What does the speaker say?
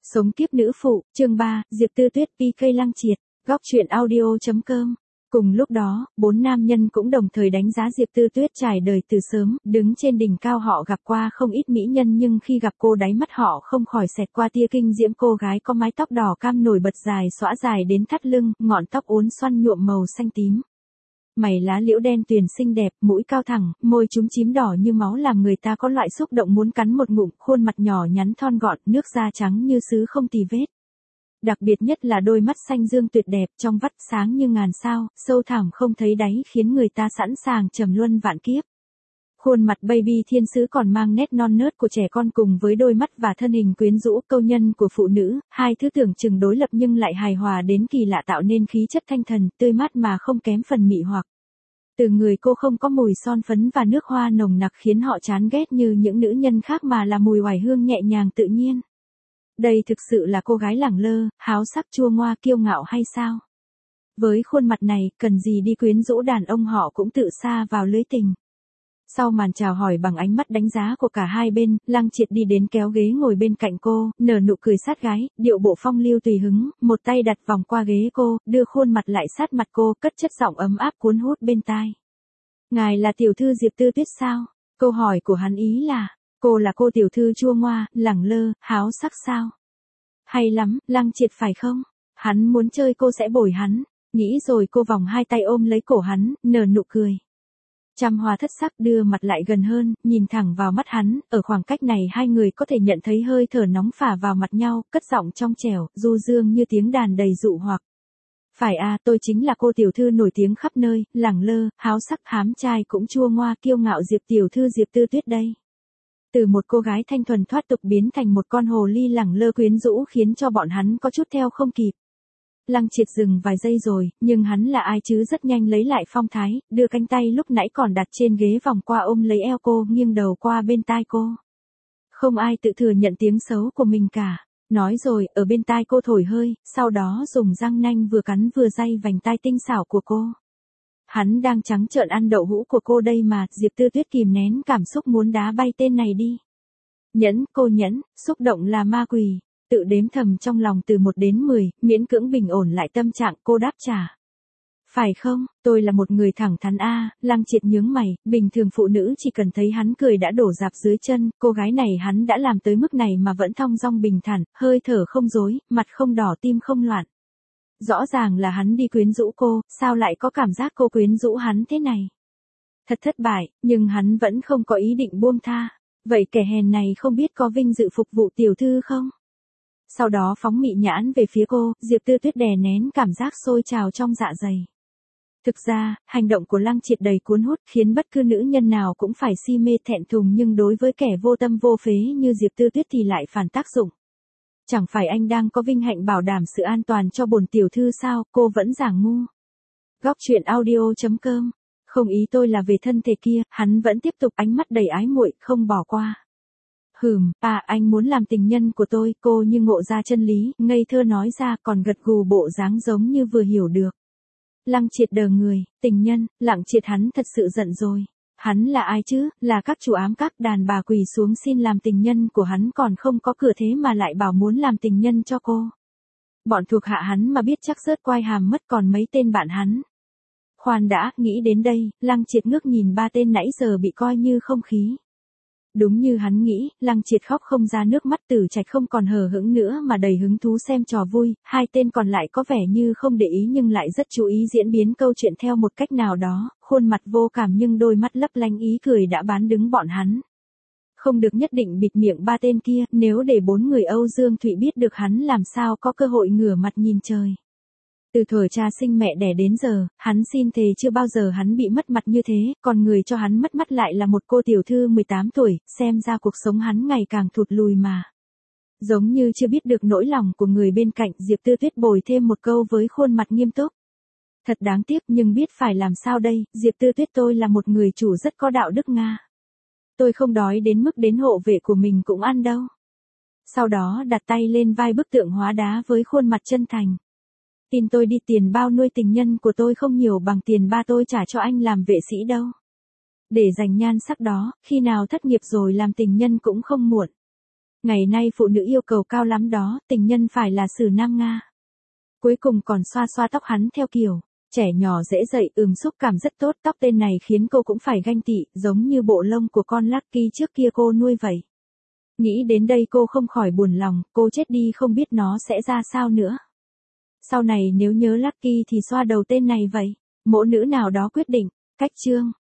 Sống kiếp nữ phụ, chương 3, Diệp Tư Tuyết PK Lăng Triệt, góc truyện audio.com. Cùng lúc đó, 4 nam nhân cũng đồng thời đánh giá Diệp Tư Tuyết trải đời từ sớm, đứng trên đỉnh cao họ gặp qua không ít mỹ nhân nhưng khi gặp cô đáy mắt họ không khỏi xẹt qua tia kinh diễm. Cô gái có mái tóc đỏ cam nổi bật dài xõa dài đến thắt lưng, ngọn tóc uốn xoăn nhuộm màu xanh tím. Mày lá liễu đen tuyền xinh đẹp, mũi cao thẳng, môi chúm chím đỏ như máu làm người ta có loại xúc động muốn cắn một ngụm, khuôn mặt nhỏ nhắn thon gọn, nước da trắng như sứ không tì vết. Đặc biệt nhất là đôi mắt xanh dương tuyệt đẹp, trong vắt sáng như ngàn sao, sâu thẳm không thấy đáy khiến người ta sẵn sàng trầm luân vạn kiếp. Khuôn mặt baby thiên sứ còn mang nét non nớt của trẻ con cùng với đôi mắt và thân hình quyến rũ câu nhân của phụ nữ, hai thứ tưởng chừng đối lập nhưng lại hài hòa đến kỳ lạ tạo nên khí chất thanh thần, tươi mát mà không kém phần mị hoặc. Từ người cô không có mùi son phấn và nước hoa nồng nặc khiến họ chán ghét như những nữ nhân khác mà là mùi oải hương nhẹ nhàng tự nhiên. Đây thực sự là cô gái lẳng lơ, háo sắc chua ngoa kiêu ngạo hay sao? Với khuôn mặt này, cần gì đi quyến rũ đàn ông họ cũng tự sa vào lưới tình. Sau màn chào hỏi bằng ánh mắt đánh giá của cả hai bên, Lăng Triệt đi đến kéo ghế ngồi bên cạnh cô, nở nụ cười sát gái, điệu bộ phong lưu tùy hứng, một tay đặt vòng qua ghế cô, đưa khuôn mặt lại sát mặt cô, cất chất giọng ấm áp cuốn hút bên tai. Ngài là tiểu thư Diệp Tư Tuyết sao? Câu hỏi của hắn ý là, cô là cô tiểu thư chua ngoa, lẳng lơ, háo sắc sao? Hay lắm, Lăng Triệt phải không? Hắn muốn chơi cô sẽ bồi hắn. Nghĩ rồi cô vòng hai tay ôm lấy cổ hắn, nở nụ cười. Trăm hoa thất sắc đưa mặt lại gần hơn, nhìn thẳng vào mắt hắn, ở khoảng cách này hai người có thể nhận thấy hơi thở nóng phả vào mặt nhau, cất giọng trong trẻo, du dương như tiếng đàn đầy dụ hoặc. Phải à, tôi chính là cô tiểu thư nổi tiếng khắp nơi, lẳng lơ, háo sắc, hám trai cũng chua ngoa kiêu ngạo Diệp tiểu thư Diệp Tư Tuyết đây. Từ một cô gái thanh thuần thoát tục biến thành một con hồ ly lẳng lơ quyến rũ khiến cho bọn hắn có chút theo không kịp. Lăng Triệt dừng vài giây rồi, nhưng hắn là ai chứ rất nhanh lấy lại phong thái, đưa cánh tay lúc nãy còn đặt trên ghế vòng qua ôm lấy eo cô, nghiêng đầu qua bên tai cô. Không ai tự thừa nhận tiếng xấu của mình cả. Nói rồi, ở bên tai cô thổi hơi, sau đó dùng răng nanh vừa cắn vừa day vành tai tinh xảo của cô. Hắn đang trắng trợn ăn đậu hũ của cô đây mà, Diệp Tư Tuyết kìm nén cảm xúc muốn đá bay tên này đi. Nhẫn, cô nhẫn, xúc động là ma quỷ. Tự đếm thầm trong lòng từ 1 đến 10, miễn cưỡng bình ổn lại tâm trạng, cô đáp trả. Phải không, tôi là một người thẳng thắn a. Lăng Triệt nhướng mày, bình thường phụ nữ chỉ cần thấy hắn cười đã đổ rạp dưới chân, cô gái này hắn đã làm tới mức này mà vẫn thong dong bình thản, hơi thở không rối, mặt không đỏ tim không loạn. Rõ ràng là hắn đi quyến rũ cô, sao lại có cảm giác cô quyến rũ hắn thế này? Thật thất bại, nhưng hắn vẫn không có ý định buông tha. Vậy kẻ hèn này không biết có vinh dự phục vụ tiểu thư không? Sau đó phóng mị nhãn về phía cô, Diệp Tư Tuyết đè nén cảm giác sôi trào trong dạ dày. Thực ra, hành động của Lăng Triệt đầy cuốn hút khiến bất cứ nữ nhân nào cũng phải si mê thẹn thùng nhưng đối với kẻ vô tâm vô phế như Diệp Tư Tuyết thì lại phản tác dụng. Chẳng phải anh đang có vinh hạnh bảo đảm sự an toàn cho bổn tiểu thư sao, cô vẫn giả ngu. Góc truyện audio.com. Không ý tôi là về thân thể kia, hắn vẫn tiếp tục ánh mắt đầy ái muội, không bỏ qua. Anh muốn làm tình nhân của tôi, cô như ngộ ra chân lý, ngây thơ nói ra còn gật gù bộ dáng giống như vừa hiểu được. Lăng Triệt đờ người, tình nhân, Lăng Triệt hắn thật sự giận rồi. Hắn là ai chứ, là các chủ ám các đàn bà quỳ xuống xin làm tình nhân của hắn còn không có cửa thế mà lại bảo muốn làm tình nhân cho cô. Bọn thuộc hạ hắn mà biết chắc rớt quai hàm mất còn mấy tên bạn hắn. Khoan đã, nghĩ đến đây, Lăng Triệt ngước nhìn 3 tên nãy giờ bị coi như không khí. Đúng như hắn nghĩ, Lăng Triệt khóc không ra nước mắt, Tử Trạch không còn hờ hững nữa mà đầy hứng thú xem trò vui, 2 tên còn lại có vẻ như không để ý nhưng lại rất chú ý diễn biến câu chuyện theo một cách nào đó, khuôn mặt vô cảm nhưng đôi mắt lấp lánh ý cười đã bán đứng bọn hắn. Không được nhất định bịt miệng 3 tên kia, nếu để 4 người Âu Dương Thụy biết được hắn làm sao có cơ hội ngửa mặt nhìn trời. Từ thuở cha sinh mẹ đẻ đến giờ, hắn xin thề chưa bao giờ hắn bị mất mặt như thế, còn người cho hắn mất mắt lại là một cô tiểu thư 18 tuổi, xem ra cuộc sống hắn ngày càng thụt lùi mà. Giống như chưa biết được nỗi lòng của người bên cạnh, Diệp Tư Tuyết bồi thêm một câu với khuôn mặt nghiêm túc. Thật đáng tiếc nhưng biết phải làm sao đây, Diệp Tư Tuyết tôi là một người chủ rất có đạo đức Nga. Tôi không đói đến mức đến hộ vệ của mình cũng ăn đâu. Sau đó đặt tay lên vai bức tượng hóa đá với khuôn mặt chân thành. Tin tôi đi, tiền bao nuôi tình nhân của tôi không nhiều bằng tiền ba tôi trả cho anh làm vệ sĩ đâu. Để dành nhan sắc đó, khi nào thất nghiệp rồi làm tình nhân cũng không muộn. Ngày nay phụ nữ yêu cầu cao lắm đó, tình nhân phải là Sử Nam Nga. Cuối cùng còn xoa xoa tóc hắn theo kiểu, trẻ nhỏ dễ dậy, xúc cảm rất tốt, tóc tên này khiến cô cũng phải ganh tị, giống như bộ lông của con Lucky trước kia cô nuôi vậy. Nghĩ đến đây cô không khỏi buồn lòng, cô chết đi không biết nó sẽ ra sao nữa. Sau này nếu nhớ Lucky thì xoa đầu tên này vậy. Mẫu nữ nào đó quyết định, cách chương.